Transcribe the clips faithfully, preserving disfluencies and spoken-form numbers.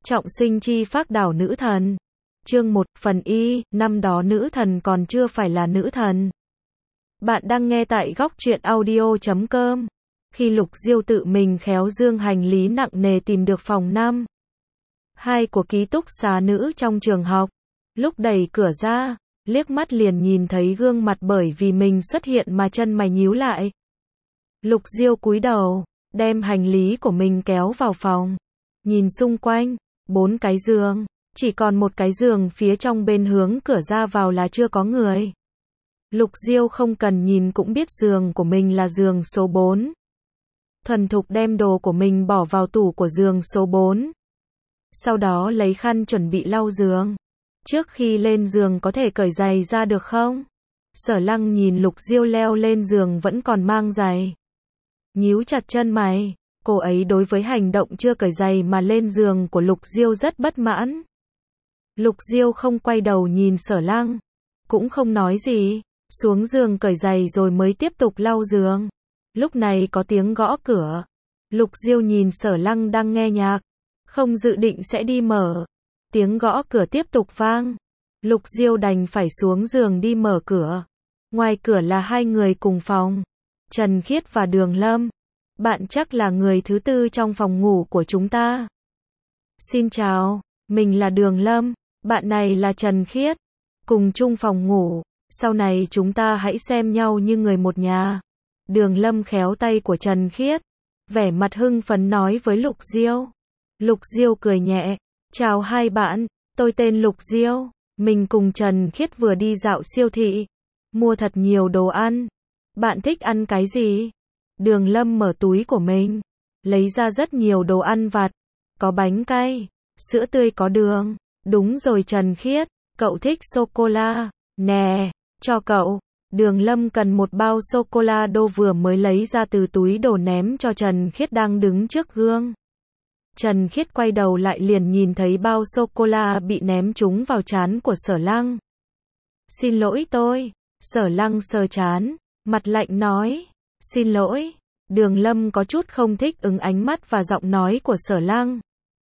Trọng sinh chi phác đảo nữ thần. Chương một, phần Y, năm đó nữ thần còn chưa phải là nữ thần. Bạn đang nghe tại góc truyện audio chấm com. Khi Lục Diêu tự mình khéo dương hành lý nặng nề tìm được phòng năm hai của ký túc xá nữ trong trường học, lúc đẩy cửa ra, liếc mắt liền nhìn thấy gương mặt bởi vì mình xuất hiện mà chân mày nhíu lại. Lục Diêu cúi đầu, đem hành lý của mình kéo vào phòng, nhìn xung quanh, bốn cái giường, chỉ còn một cái giường phía trong bên hướng cửa ra vào là chưa có người. Lục Diêu không cần nhìn cũng biết giường của mình là giường số bốn. Thuần thục đem đồ của mình bỏ vào tủ của giường số bốn. Sau đó lấy khăn chuẩn bị lau giường. Trước khi lên giường có thể cởi giày ra được không? Sở Lăng nhìn Lục Diêu leo lên giường vẫn còn mang giày, nhíu chặt chân mày. Cô ấy đối với hành động chưa cởi giày mà lên giường của Lục Diêu rất bất mãn. Lục Diêu không quay đầu nhìn Sở Lăng, cũng không nói gì, xuống giường cởi giày rồi mới tiếp tục lau giường. Lúc này có tiếng gõ cửa. Lục Diêu nhìn Sở Lăng đang nghe nhạc, không dự định sẽ đi mở. Tiếng gõ cửa tiếp tục vang. Lục Diêu đành phải xuống giường đi mở cửa. Ngoài cửa là hai người cùng phòng, Trần Khiết và Đường Lâm. Bạn chắc là người thứ tư trong phòng ngủ của chúng ta. Xin chào, mình là Đường Lâm, bạn này là Trần Khiết. Cùng chung phòng ngủ, sau này chúng ta hãy xem nhau như người một nhà. Đường Lâm khéo tay của Trần Khiết, vẻ mặt hưng phấn nói với Lục Diêu. Lục Diêu cười nhẹ, chào hai bạn, tôi tên Lục Diêu, mình cùng Trần Khiết vừa đi dạo siêu thị, mua thật nhiều đồ ăn. Bạn thích ăn cái gì? Đường Lâm mở túi của mình, lấy ra rất nhiều đồ ăn vặt, có bánh cay, sữa tươi có đường. Đúng rồi Trần Khiết, cậu thích sô-cô-la, nè, cho cậu. Đường Lâm cần một bao sô-cô-la đô vừa mới lấy ra từ túi đồ ném cho Trần Khiết đang đứng trước gương. Trần Khiết quay đầu lại liền nhìn thấy bao sô-cô-la bị ném trúng vào trán của Sở Lăng. Xin lỗi tôi. Sở Lăng sờ trán, mặt lạnh nói. Xin lỗi. Đường Lâm có chút không thích ứng ánh mắt và giọng nói của Sở Lăng.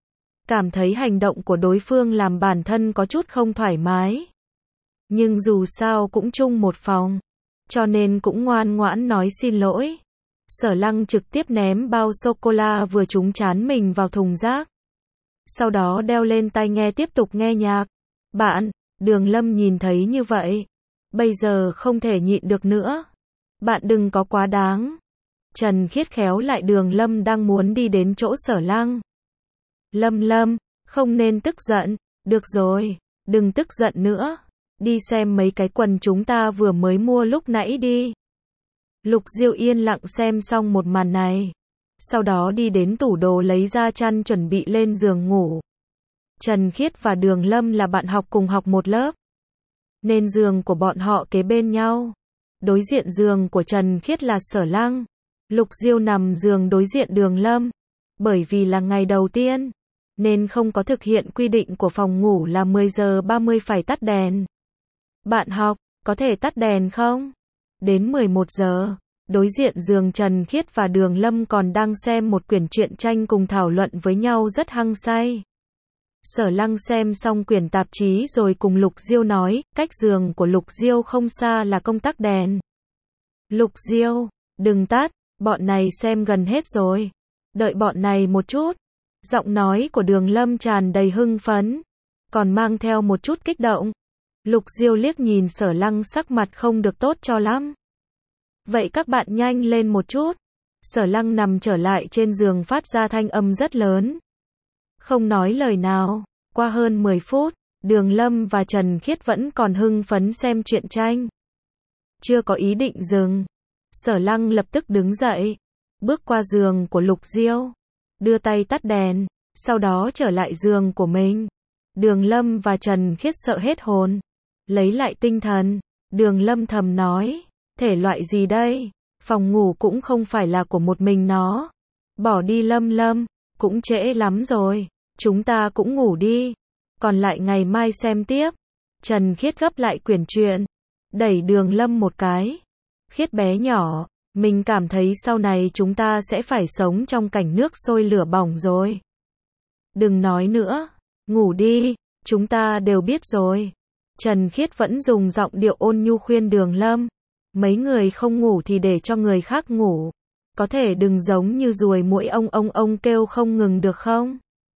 Cảm thấy hành động của đối phương làm bản thân có chút không thoải mái. Nhưng dù sao cũng chung một phòng, cho nên cũng ngoan ngoãn nói xin lỗi. Sở Lăng trực tiếp ném bao sô-cô-la vừa trúng trán mình vào thùng rác. Sau đó đeo lên tai nghe tiếp tục nghe nhạc. Bạn, Đường Lâm nhìn thấy như vậy, bây giờ không thể nhịn được nữa. Bạn đừng có quá đáng. Trần Khiết khéo lại Đường Lâm đang muốn đi đến chỗ Sở Lăng. Lâm Lâm, không nên tức giận. Được rồi, đừng tức giận nữa. Đi xem mấy cái quần chúng ta vừa mới mua lúc nãy đi. Lục Diêu yên lặng xem xong một màn này. Sau đó đi đến tủ đồ lấy ra chăn chuẩn bị lên giường ngủ. Trần Khiết và Đường Lâm là bạn học cùng học một lớp, nên giường của bọn họ kế bên nhau. Đối diện giường của Trần Khiết là Sở Lăng. Lục Diêu nằm giường đối diện Đường Lâm. Bởi vì là ngày đầu tiên, nên không có thực hiện quy định của phòng ngủ là mười giờ ba mươi phải tắt đèn. Bạn học, có thể tắt đèn không? Đến mười một giờ, đối diện giường Trần Khiết và Đường Lâm còn đang xem một quyển truyện tranh cùng thảo luận với nhau rất hăng say. Sở Lăng xem xong quyển tạp chí rồi cùng Lục Diêu nói, cách giường của Lục Diêu không xa là công tắc đèn. Lục Diêu, đừng tắt, bọn này xem gần hết rồi. Đợi bọn này một chút. Giọng nói của Đường Lâm tràn đầy hưng phấn, còn mang theo một chút kích động. Lục Diêu liếc nhìn Sở Lăng sắc mặt không được tốt cho lắm. Vậy các bạn nhanh lên một chút. Sở Lăng nằm trở lại trên giường phát ra thanh âm rất lớn, không nói lời nào. Qua hơn mười phút, Đường Lâm và Trần Khiết vẫn còn hưng phấn xem truyện tranh, chưa có ý định dừng. Sở Lăng lập tức đứng dậy, bước qua giường của Lục Diêu, đưa tay tắt đèn, sau đó trở lại giường của mình. Đường Lâm và Trần Khiết sợ hết hồn, lấy lại tinh thần. Đường Lâm thầm nói, thể loại gì đây? Phòng ngủ cũng không phải là của một mình nó. Bỏ đi Lâm Lâm, cũng trễ lắm rồi, chúng ta cũng ngủ đi, còn lại ngày mai xem tiếp. Trần Khiết gấp lại quyển truyện, đẩy Đường Lâm một cái. Khiết bé nhỏ, mình cảm thấy sau này chúng ta sẽ phải sống trong cảnh nước sôi lửa bỏng rồi. Đừng nói nữa, ngủ đi, chúng ta đều biết rồi. Trần Khiết vẫn dùng giọng điệu ôn nhu khuyên Đường Lâm. Mấy người không ngủ thì để cho người khác ngủ. Có thể đừng giống như ruồi muỗi ông ông ông kêu không ngừng được không?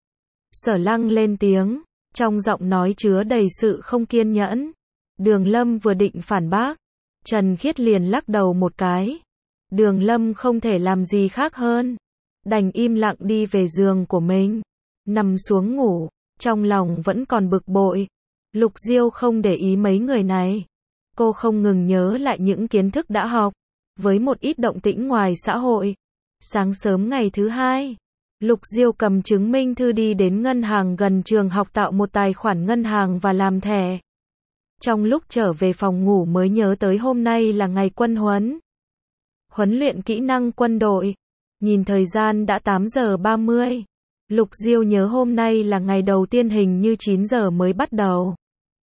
Sở Lăng lên tiếng, trong giọng nói chứa đầy sự không kiên nhẫn. Đường Lâm vừa định phản bác, Trần Khiết liền lắc đầu một cái. Đường Lâm không thể làm gì khác hơn, đành im lặng đi về giường của mình, nằm xuống ngủ, trong lòng vẫn còn bực bội. Lục Diêu không để ý mấy người này. Cô không ngừng nhớ lại những kiến thức đã học, với một ít động tĩnh ngoài xã hội. Sáng sớm ngày thứ hai, Lục Diêu cầm chứng minh thư đi đến ngân hàng gần trường học tạo một tài khoản ngân hàng và làm thẻ. Trong lúc trở về phòng ngủ mới nhớ tới hôm nay là ngày quân huấn. Huấn luyện kỹ năng quân đội. Nhìn thời gian đã tám giờ ba mươi. Lục Diêu nhớ hôm nay là ngày đầu tiên, hình như chín giờ mới bắt đầu.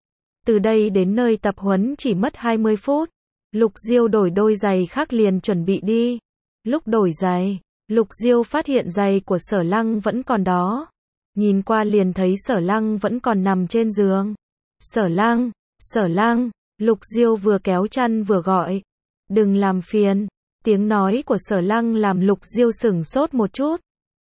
Từ đây đến nơi tập huấn chỉ mất hai mươi phút. Lục Diêu đổi đôi giày khác liền chuẩn bị đi. Lúc đổi giày, Lục Diêu phát hiện giày của Sở Lăng vẫn còn đó. Nhìn qua liền thấy Sở Lăng vẫn còn nằm trên giường. Sở Lăng, Sở Lăng, Lục Diêu vừa kéo chăn vừa gọi. Đừng làm phiền. Tiếng nói của Sở Lăng làm Lục Diêu sửng sốt một chút.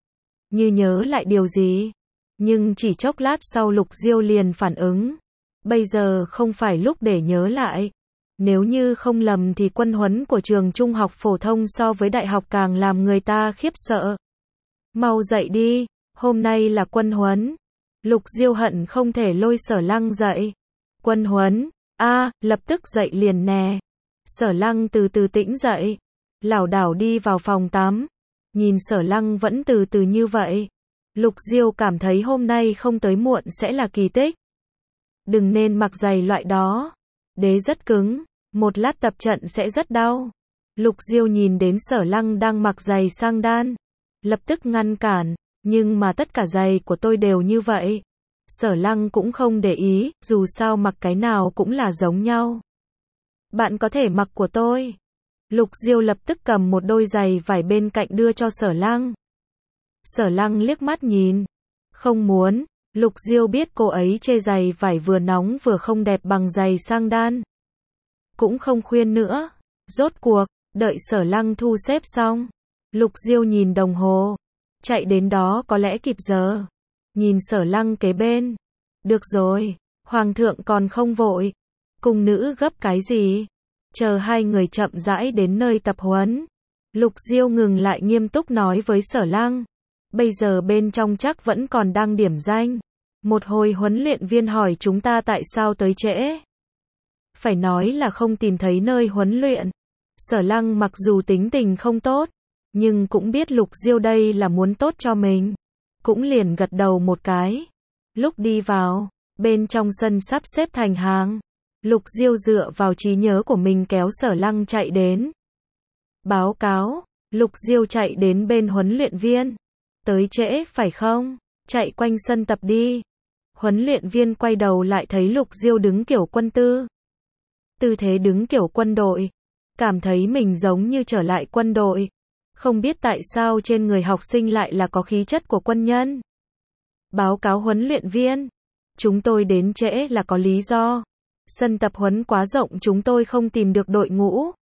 Như nhớ lại điều gì. Nhưng chỉ chốc lát sau Lục Diêu liền phản ứng. Bây giờ không phải lúc để nhớ lại. Nếu như không lầm thì quân huấn của trường trung học phổ thông so với đại học càng làm người ta khiếp sợ. Mau dậy đi, hôm nay là quân huấn. Lục Diêu hận không thể lôi Sở Lăng dậy. Quân huấn, a, lập tức dậy liền nè. Sở Lăng từ từ tỉnh dậy, lảo đảo đi vào phòng tắm. Nhìn Sở Lăng vẫn từ từ như vậy, Lục Diêu cảm thấy hôm nay không tới muộn sẽ là kỳ tích. Đừng nên mặc giày loại đó. Đế rất cứng, một lát tập trận sẽ rất đau. Lục Diêu nhìn đến Sở Lăng đang mặc giày sang đan, lập tức ngăn cản, nhưng mà tất cả giày của tôi đều như vậy. Sở Lăng cũng không để ý, dù sao mặc cái nào cũng là giống nhau. Bạn có thể mặc của tôi. Lục Diêu lập tức cầm một đôi giày vải bên cạnh đưa cho Sở Lăng. Sở Lăng liếc mắt nhìn, không muốn. Lục Diêu biết cô ấy chê giày vải vừa nóng vừa không đẹp bằng giày sang đan. Cũng không khuyên nữa. Rốt cuộc, đợi Sở Lăng thu xếp xong, Lục Diêu nhìn đồng hồ, chạy đến đó có lẽ kịp giờ. Nhìn Sở Lăng kế bên. Được rồi, Hoàng thượng còn không vội. Cung nữ gấp cái gì? Chờ hai người chậm rãi đến nơi tập huấn. Lục Diêu ngừng lại nghiêm túc nói với Sở Lăng. Bây giờ bên trong chắc vẫn còn đang điểm danh. Một hồi huấn luyện viên hỏi chúng ta tại sao tới trễ. Phải nói là không tìm thấy nơi huấn luyện. Sở Lăng mặc dù tính tình không tốt, nhưng cũng biết Lục Diêu đây là muốn tốt cho mình. Cũng liền gật đầu một cái. Lúc đi vào, bên trong sân sắp xếp thành hàng. Lục Diêu dựa vào trí nhớ của mình kéo Sở Lăng chạy đến. Báo cáo, Lục Diêu chạy đến bên huấn luyện viên. Tới trễ phải không? Chạy quanh sân tập đi. Huấn luyện viên quay đầu lại thấy Lục Diêu đứng kiểu quân tư. Tư thế đứng kiểu quân đội. Cảm thấy mình giống như trở lại quân đội. Không biết tại sao trên người học sinh lại là có khí chất của quân nhân. Báo cáo huấn luyện viên. Chúng tôi đến trễ là có lý do. Sân tập huấn quá rộng, chúng tôi không tìm được đội ngũ.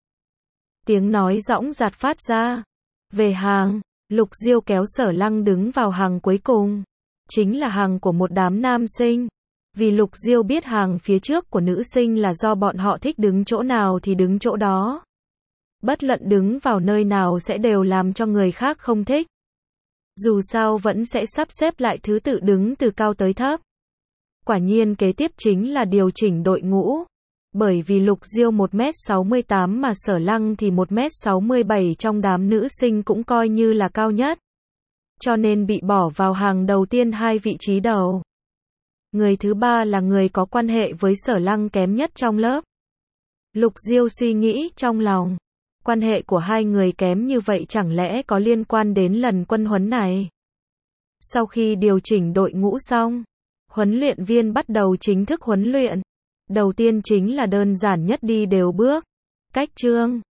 Tiếng nói dõng dạc phát ra. Về hàng, Lục Diêu kéo Sở Lăng đứng vào hàng cuối cùng. Chính là hàng của một đám nam sinh. Vì Lục Diêu biết hàng phía trước của nữ sinh là do bọn họ thích đứng chỗ nào thì đứng chỗ đó. Bất luận đứng vào nơi nào sẽ đều làm cho người khác không thích. Dù sao vẫn sẽ sắp xếp lại thứ tự đứng từ cao tới thấp. Quả nhiên kế tiếp chính là điều chỉnh đội ngũ. Bởi vì Lục Diêu một mét sáu mươi tám mà Sở Lăng thì một mét sáu mươi bảy, trong đám nữ sinh cũng coi như là cao nhất. Cho nên bị bỏ vào hàng đầu tiên hai vị trí đầu. Người thứ ba là người có quan hệ với Sở Lăng kém nhất trong lớp. Lục Diêu suy nghĩ trong lòng. Quan hệ của hai người kém như vậy chẳng lẽ có liên quan đến lần quân huấn này? Sau khi điều chỉnh đội ngũ xong, huấn luyện viên bắt đầu chính thức huấn luyện. Đầu tiên chính là đơn giản nhất, đi đều bước. Cách chương.